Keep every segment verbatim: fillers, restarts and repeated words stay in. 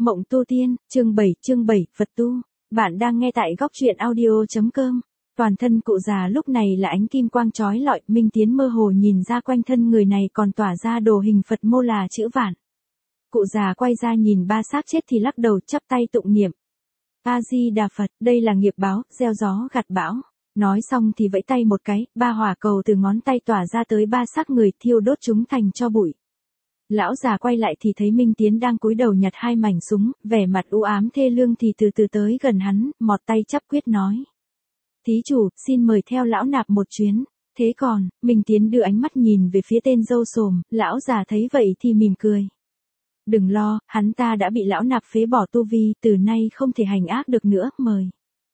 Mộng tu tiên, chương bảy, chương bảy, Phật tu. Bạn đang nghe tại góc truyện audio.com. Toàn thân cụ già lúc này là ánh kim quang chói lọi, Minh Tiến mơ hồ nhìn ra quanh thân người này còn tỏa ra đồ hình Phật mô là chữ vạn. Cụ già quay ra nhìn ba xác chết thì lắc đầu chắp tay tụng niệm. A-di-đà Phật, đây là nghiệp báo, gieo gió gặt bão. Nói xong thì vẫy tay một cái, ba hỏa cầu từ ngón tay tỏa ra tới ba xác người, thiêu đốt chúng thành tro bụi. Lão già quay lại thì thấy Minh Tiến đang cúi đầu nhặt hai mảnh súng, vẻ mặt u ám thê lương thì từ từ tới gần hắn, mọt tay chắp quyết nói. Thí chủ, xin mời theo lão nạp một chuyến. Thế còn, Minh Tiến đưa ánh mắt nhìn về phía tên râu xồm, lão già thấy vậy thì mỉm cười. Đừng lo, hắn ta đã bị lão nạp phế bỏ tu vi, từ nay không thể hành ác được nữa, mời.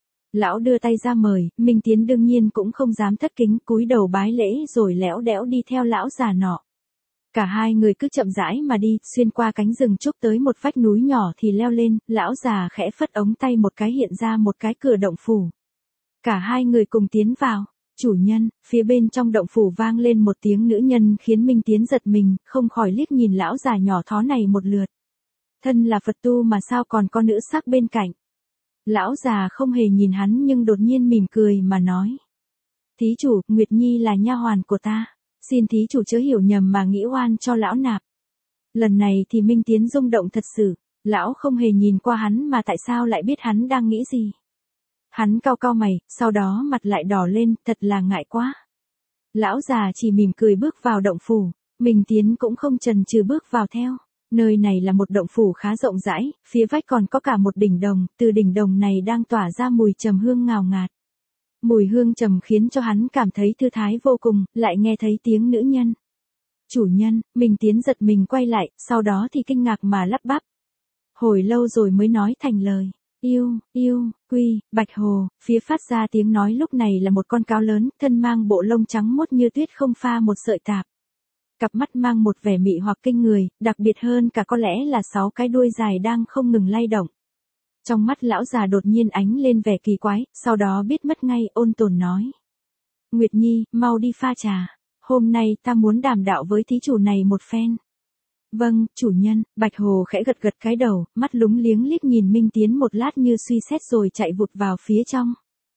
Lão đưa tay ra mời, Minh Tiến đương nhiên cũng không dám thất kính, cúi đầu bái lễ rồi lẽo đẽo đi theo lão già nọ. Cả hai người cứ chậm rãi mà đi, xuyên qua cánh rừng trúc tới một vách núi nhỏ thì leo lên, lão già khẽ phất ống tay một cái hiện ra một cái cửa động phủ. Cả hai người cùng tiến vào. Chủ nhân, phía bên trong động phủ vang lên một tiếng nữ nhân khiến Minh Tiến giật mình, không khỏi liếc nhìn lão già nhỏ thó này một lượt. Thân là Phật tu mà sao còn có nữ sắc bên cạnh. Lão già không hề nhìn hắn nhưng đột nhiên mỉm cười mà nói. Thí chủ, Nguyệt Nhi là nha hoàn của ta. Xin thí chủ chớ hiểu nhầm mà nghĩ oan cho lão nạp. Lần này thì Minh Tiến rung động thật sự, lão không hề nhìn qua hắn mà tại sao lại biết hắn đang nghĩ gì. Hắn cau cau mày, sau đó mặt lại đỏ lên, thật là ngại quá. Lão già chỉ mỉm cười bước vào động phủ, Minh Tiến cũng không chần chừ bước vào theo. Nơi này là một động phủ khá rộng rãi, phía vách còn có cả một đỉnh đồng, từ đỉnh đồng này đang tỏa ra mùi trầm hương ngào ngạt. Mùi hương trầm khiến cho hắn cảm thấy thư thái vô cùng, lại nghe thấy tiếng nữ nhân. Chủ nhân, Minh Tiến giật mình quay lại, sau đó thì kinh ngạc mà lắp bắp. Hồi lâu rồi mới nói thành lời. Yêu, yêu, quy, bạch hồ, phía phát ra tiếng nói lúc này là một con cáo lớn, thân mang bộ lông trắng muốt như tuyết không pha một sợi tạp. Cặp mắt mang một vẻ mị hoặc kinh người, đặc biệt hơn cả có lẽ là sáu cái đuôi dài đang không ngừng lay động. Trong mắt lão già đột nhiên ánh lên vẻ kỳ quái, sau đó biết mất ngay, ôn tồn nói. Nguyệt Nhi, mau đi pha trà. Hôm nay ta muốn đàm đạo với thí chủ này một phen. Vâng, chủ nhân. Bạch Hồ khẽ gật gật cái đầu, mắt lúng liếng liếc nhìn Minh Tiến một lát như suy xét rồi chạy vụt vào phía trong.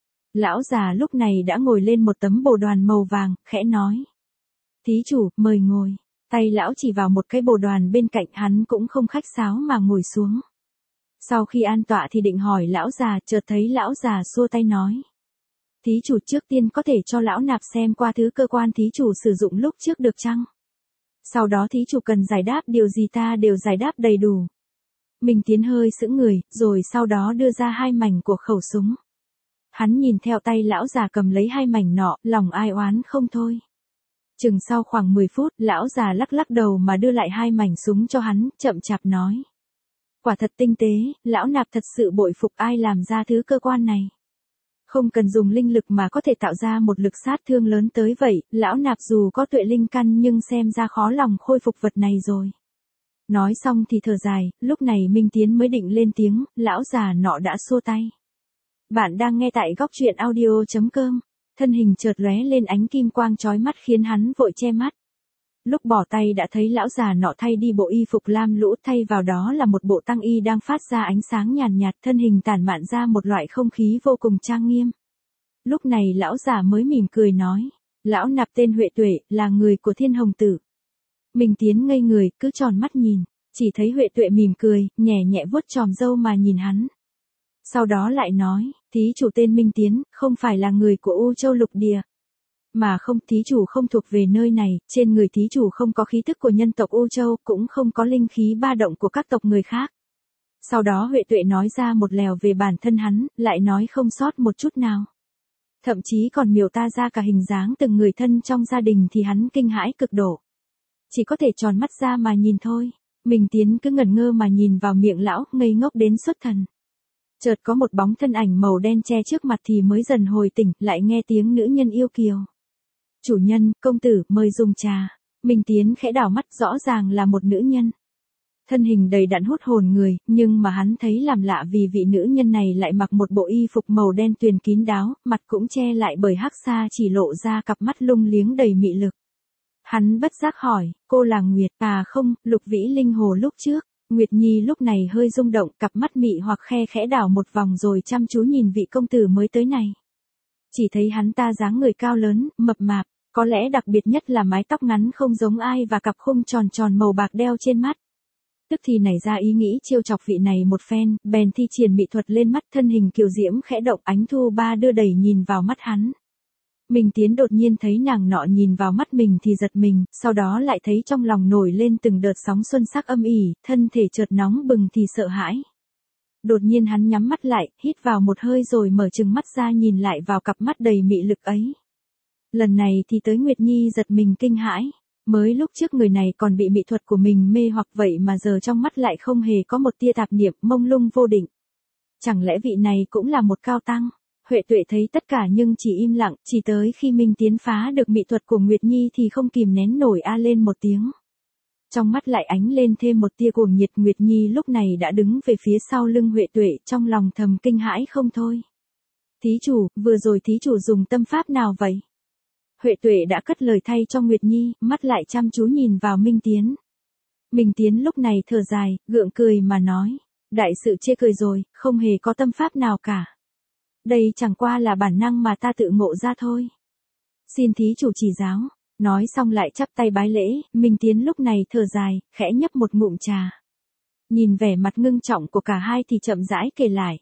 Lão già lúc này đã ngồi lên một tấm bồ đoàn màu vàng, khẽ nói. Thí chủ, mời ngồi. Tay lão chỉ vào một cái bồ đoàn bên cạnh, hắn cũng không khách sáo mà ngồi xuống. Sau khi an tọa thì định hỏi lão già, chợt thấy lão già xua tay nói. Thí chủ, trước tiên có thể cho lão nạp xem qua thứ cơ quan thí chủ sử dụng lúc trước được chăng? Sau đó thí chủ cần giải đáp điều gì ta đều giải đáp đầy đủ. Minh Tiến hơi sững người, rồi sau đó đưa ra hai mảnh của khẩu súng. Hắn nhìn theo tay lão già cầm lấy hai mảnh nọ, lòng ai oán không thôi. Chừng sau khoảng mười phút, lão già lắc lắc đầu mà đưa lại hai mảnh súng cho hắn, chậm chạp nói. Quả thật tinh tế, lão nạp thật sự bội phục ai làm ra thứ cơ quan này. Không cần dùng linh lực mà có thể tạo ra một lực sát thương lớn tới vậy, lão nạp dù có tuệ linh căn nhưng xem ra khó lòng khôi phục vật này rồi. Nói xong thì thở dài, lúc này Minh Tiến mới định lên tiếng, lão già nọ đã xua tay. Bạn đang nghe tại góc truyện audio.com, thân hình chợt lóe lên ánh kim quang chói mắt khiến hắn vội che mắt. Lúc bỏ tay đã thấy lão già nọ thay đi bộ y phục lam lũ, thay vào đó là một bộ tăng y đang phát ra ánh sáng nhàn nhạt, thân hình tản mạn ra một loại không khí vô cùng trang nghiêm. Lúc này lão già mới mỉm cười nói, lão nạp tên Huệ Tuệ, là người của Thiên Hồng Tử. Minh Tiến ngây người, cứ tròn mắt nhìn, chỉ thấy Huệ Tuệ mỉm cười, nhẹ nhẹ vuốt chòm râu mà nhìn hắn. Sau đó lại nói, thí chủ tên Minh Tiến, không phải là người của U Châu Lục Địa. Mà không, thí chủ không thuộc về nơi này, trên người thí chủ không có khí thức của nhân tộc U Châu, cũng không có linh khí ba động của các tộc người khác. Sau đó Huệ Tuệ nói ra một lèo về bản thân hắn, lại nói không sót một chút nào. Thậm chí còn miêu ta ra cả hình dáng từng người thân trong gia đình thì hắn kinh hãi cực độ. Chỉ có thể tròn mắt ra mà nhìn thôi. Minh Tiến cứ ngẩn ngơ mà nhìn vào miệng lão, ngây ngốc đến xuất thần. Chợt có một bóng thân ảnh màu đen che trước mặt thì mới dần hồi tỉnh, lại nghe tiếng nữ nhân yêu kiều. Chủ nhân, công tử, mời dùng trà. Minh Tiến khẽ đảo mắt, rõ ràng là một nữ nhân. Thân hình đầy đặn hút hồn người, nhưng mà hắn thấy làm lạ vì vị nữ nhân này lại mặc một bộ y phục màu đen tuyền kín đáo, mặt cũng che lại bởi hắc sa chỉ lộ ra cặp mắt lung liếng đầy mị lực. Hắn bất giác hỏi, cô là Nguyệt, à không, Lục Vĩ Linh Hồ lúc trước. Nguyệt Nhi lúc này hơi rung động, cặp mắt mị hoặc khe khẽ đảo một vòng rồi chăm chú nhìn vị công tử mới tới này. Chỉ thấy hắn ta dáng người cao lớn, mập mạp, có lẽ đặc biệt nhất là mái tóc ngắn không giống ai và cặp khung tròn tròn màu bạc đeo trên mắt. Tức thì nảy ra ý nghĩ trêu chọc vị này một phen, bèn thi triển mỹ thuật lên mắt, thân hình kiều diễm khẽ động, ánh thu ba đưa đẩy nhìn vào mắt hắn. Minh Tiến đột nhiên thấy nàng nọ nhìn vào mắt mình thì giật mình, sau đó lại thấy trong lòng nổi lên từng đợt sóng xuân sắc âm ỉ, thân thể chợt nóng bừng thì sợ hãi. Đột nhiên hắn nhắm mắt lại, hít vào một hơi rồi mở trừng mắt ra nhìn lại vào cặp mắt đầy mị lực ấy. Lần này thì tới Nguyệt Nhi giật mình kinh hãi. Mới lúc trước người này còn bị mỹ thuật của mình mê hoặc, vậy mà giờ trong mắt lại không hề có một tia tạp niệm, mông lung vô định. Chẳng lẽ vị này cũng là một cao tăng? Huệ Tuệ thấy tất cả nhưng chỉ im lặng, chỉ tới khi Minh Tiến phá được mỹ thuật của Nguyệt Nhi thì không kìm nén nổi a lên một tiếng. Trong mắt lại ánh lên thêm một tia cuồng nhiệt. Nguyệt Nhi lúc này đã đứng về phía sau lưng Huệ Tuệ, trong lòng thầm kinh hãi không thôi. Thí chủ, vừa rồi thí chủ dùng tâm pháp nào vậy? Huệ Tuệ đã cất lời thay cho Nguyệt Nhi, mắt lại chăm chú nhìn vào Minh Tiến. Minh Tiến lúc này thở dài, gượng cười mà nói, đại sự chê cười rồi, không hề có tâm pháp nào cả. Đây chẳng qua là bản năng mà ta tự ngộ ra thôi. Xin thí chủ chỉ giáo. Nói xong lại chắp tay bái lễ. Minh Tiến lúc này thở dài, khẽ nhấp một ngụm trà. Nhìn vẻ mặt ngưng trọng của cả hai thì chậm rãi kể lại.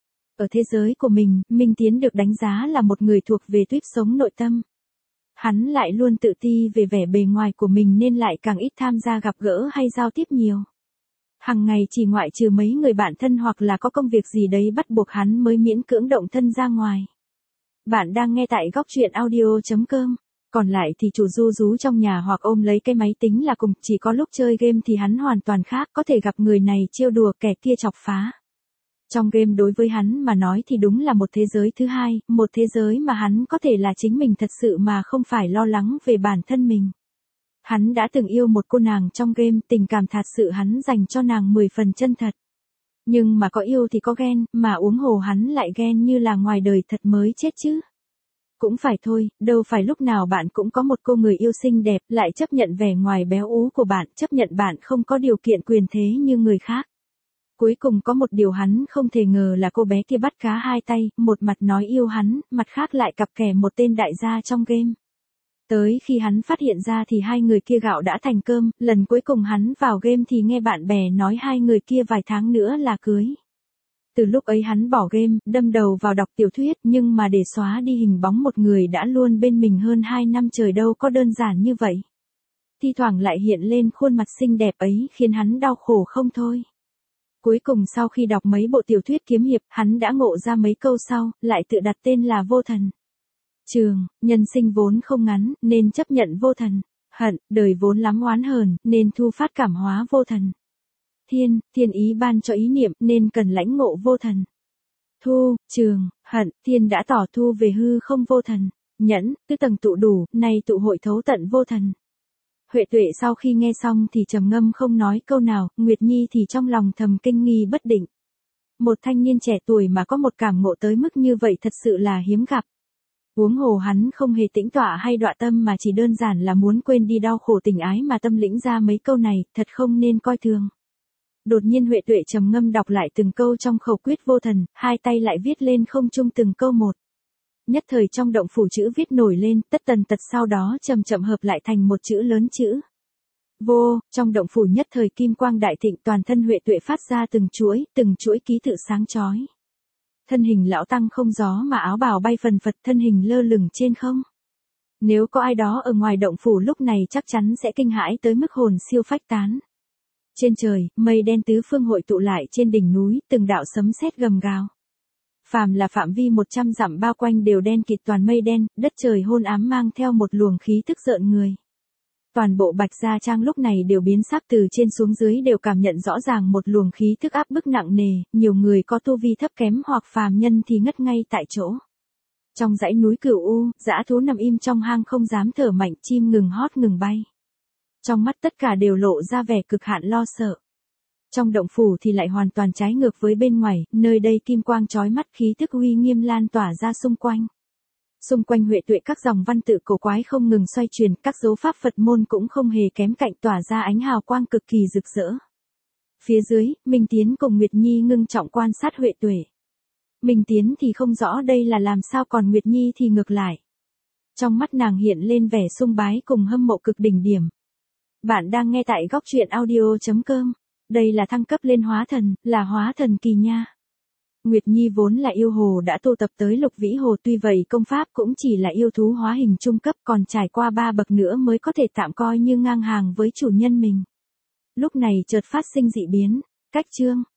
Ở thế giới của mình, Minh Tiến được đánh giá là một người thuộc về tuýp sống nội tâm. Hắn lại luôn tự ti về vẻ bề ngoài của mình nên lại càng ít tham gia gặp gỡ hay giao tiếp nhiều. Hằng ngày chỉ ngoại trừ mấy người bạn thân hoặc là có công việc gì đấy bắt buộc hắn mới miễn cưỡng động thân ra ngoài. Bạn đang nghe tại góc truyện audio chấm com. Còn lại thì chủ ru rú trong nhà hoặc ôm lấy cái máy tính là cùng, chỉ có lúc chơi game thì hắn hoàn toàn khác, có thể gặp người này trêu đùa kẻ kia chọc phá. Trong game đối với hắn mà nói thì đúng là một thế giới thứ hai, một thế giới mà hắn có thể là chính mình thật sự mà không phải lo lắng về bản thân mình. Hắn đã từng yêu một cô nàng trong game, tình cảm thật sự hắn dành cho nàng mười phần chân thật. Nhưng mà có yêu thì có ghen, mà uống hồ hắn lại ghen như là ngoài đời thật mới chết chứ. Cũng phải thôi, đâu phải lúc nào bạn cũng có một cô người yêu xinh đẹp, lại chấp nhận vẻ ngoài béo ú của bạn, chấp nhận bạn không có điều kiện quyền thế như người khác. Cuối cùng có một điều hắn không thể ngờ là cô bé kia bắt cá hai tay, một mặt nói yêu hắn, mặt khác lại cặp kè một tên đại gia trong game. Tới khi hắn phát hiện ra thì hai người kia gạo đã thành cơm, lần cuối cùng hắn vào game thì nghe bạn bè nói hai người kia vài tháng nữa là cưới. Từ lúc ấy hắn bỏ game, đâm đầu vào đọc tiểu thuyết, nhưng mà để xóa đi hình bóng một người đã luôn bên mình hơn hai năm trời đâu có đơn giản như vậy. Thi thoảng lại hiện lên khuôn mặt xinh đẹp ấy khiến hắn đau khổ không thôi. Cuối cùng sau khi đọc mấy bộ tiểu thuyết kiếm hiệp, hắn đã ngộ ra mấy câu sau, lại tự đặt tên là Vô Thần. Trường, nhân sinh vốn không ngắn, nên chấp nhận vô thần. Hận, đời vốn lắm oán hờn, nên thu phát cảm hóa vô thần. Thiên, thiên ý ban cho ý niệm, nên cần lãnh ngộ vô thần. Thu, trường, hận, thiên đã tỏ thu về hư không vô thần. Nhẫn, tứ tầng tụ đủ, nay tụ hội thấu tận vô thần. Huệ Tuệ sau khi nghe xong thì trầm ngâm không nói câu nào, Nguyệt Nhi thì trong lòng thầm kinh nghi bất định. Một thanh niên trẻ tuổi mà có một cảm ngộ tới mức như vậy thật sự là hiếm gặp. Huống hồ hắn không hề tĩnh tọa hay đọa tâm mà chỉ đơn giản là muốn quên đi đau khổ tình ái mà tâm lĩnh ra mấy câu này, thật không nên coi thường. Đột nhiên Huệ Tuệ trầm ngâm đọc lại từng câu trong khẩu quyết vô thần, hai tay lại viết lên không trung từng câu một. Nhất thời trong động phủ chữ viết nổi lên, tất tần tật sau đó chậm chậm hợp lại thành một chữ lớn chữ vô. Trong động phủ nhất thời kim quang đại thịnh, toàn thân Huệ Tuệ phát ra từng chuỗi, từng chuỗi ký tự sáng chói. Thân hình lão tăng không gió mà áo bào bay phần phật, thân hình lơ lửng trên không. Nếu có ai đó ở ngoài động phủ lúc này chắc chắn sẽ kinh hãi tới mức hồn siêu phách tán. Trên trời, mây đen tứ phương hội tụ lại trên đỉnh núi, từng đạo sấm sét gầm gào. Phàm là phạm vi một trăm dặm bao quanh đều đen kịt toàn mây đen, đất trời hôn ám mang theo một luồng khí tức rợn người. Toàn bộ Bạch Gia Trang lúc này đều biến sắc, từ trên xuống dưới đều cảm nhận rõ ràng một luồng khí tức áp bức nặng nề, nhiều người có tu vi thấp kém hoặc phàm nhân thì ngất ngay tại chỗ. Trong dãy núi Cửu U, dã thú nằm im trong hang không dám thở mạnh, chim ngừng hót ngừng bay. Trong mắt tất cả đều lộ ra vẻ cực hạn lo sợ. Trong động phủ thì lại hoàn toàn trái ngược với bên ngoài, nơi đây kim quang chói mắt, khí tức uy nghiêm lan tỏa ra xung quanh. Xung quanh Huệ Tuệ các dòng văn tự cổ quái không ngừng xoay chuyển, các dấu pháp Phật môn cũng không hề kém cạnh, tỏa ra ánh hào quang cực kỳ rực rỡ. Phía dưới, Minh Tiến cùng Nguyệt Nhi ngưng trọng quan sát Huệ Tuệ. Minh Tiến thì không rõ đây là làm sao, còn Nguyệt Nhi thì ngược lại. Trong mắt nàng hiện lên vẻ sùng bái cùng hâm mộ cực đỉnh điểm. Bạn đang nghe tại góc truyện audio.com. Đây là thăng cấp lên hóa thần, là hóa thần kỳ nha. Nguyệt Nhi vốn là yêu hồ đã tu tập tới lục vĩ hồ, tuy vậy công pháp cũng chỉ là yêu thú hóa hình trung cấp, còn trải qua ba bậc nữa mới có thể tạm coi như ngang hàng với chủ nhân mình. Lúc này chợt phát sinh dị biến, cách chương,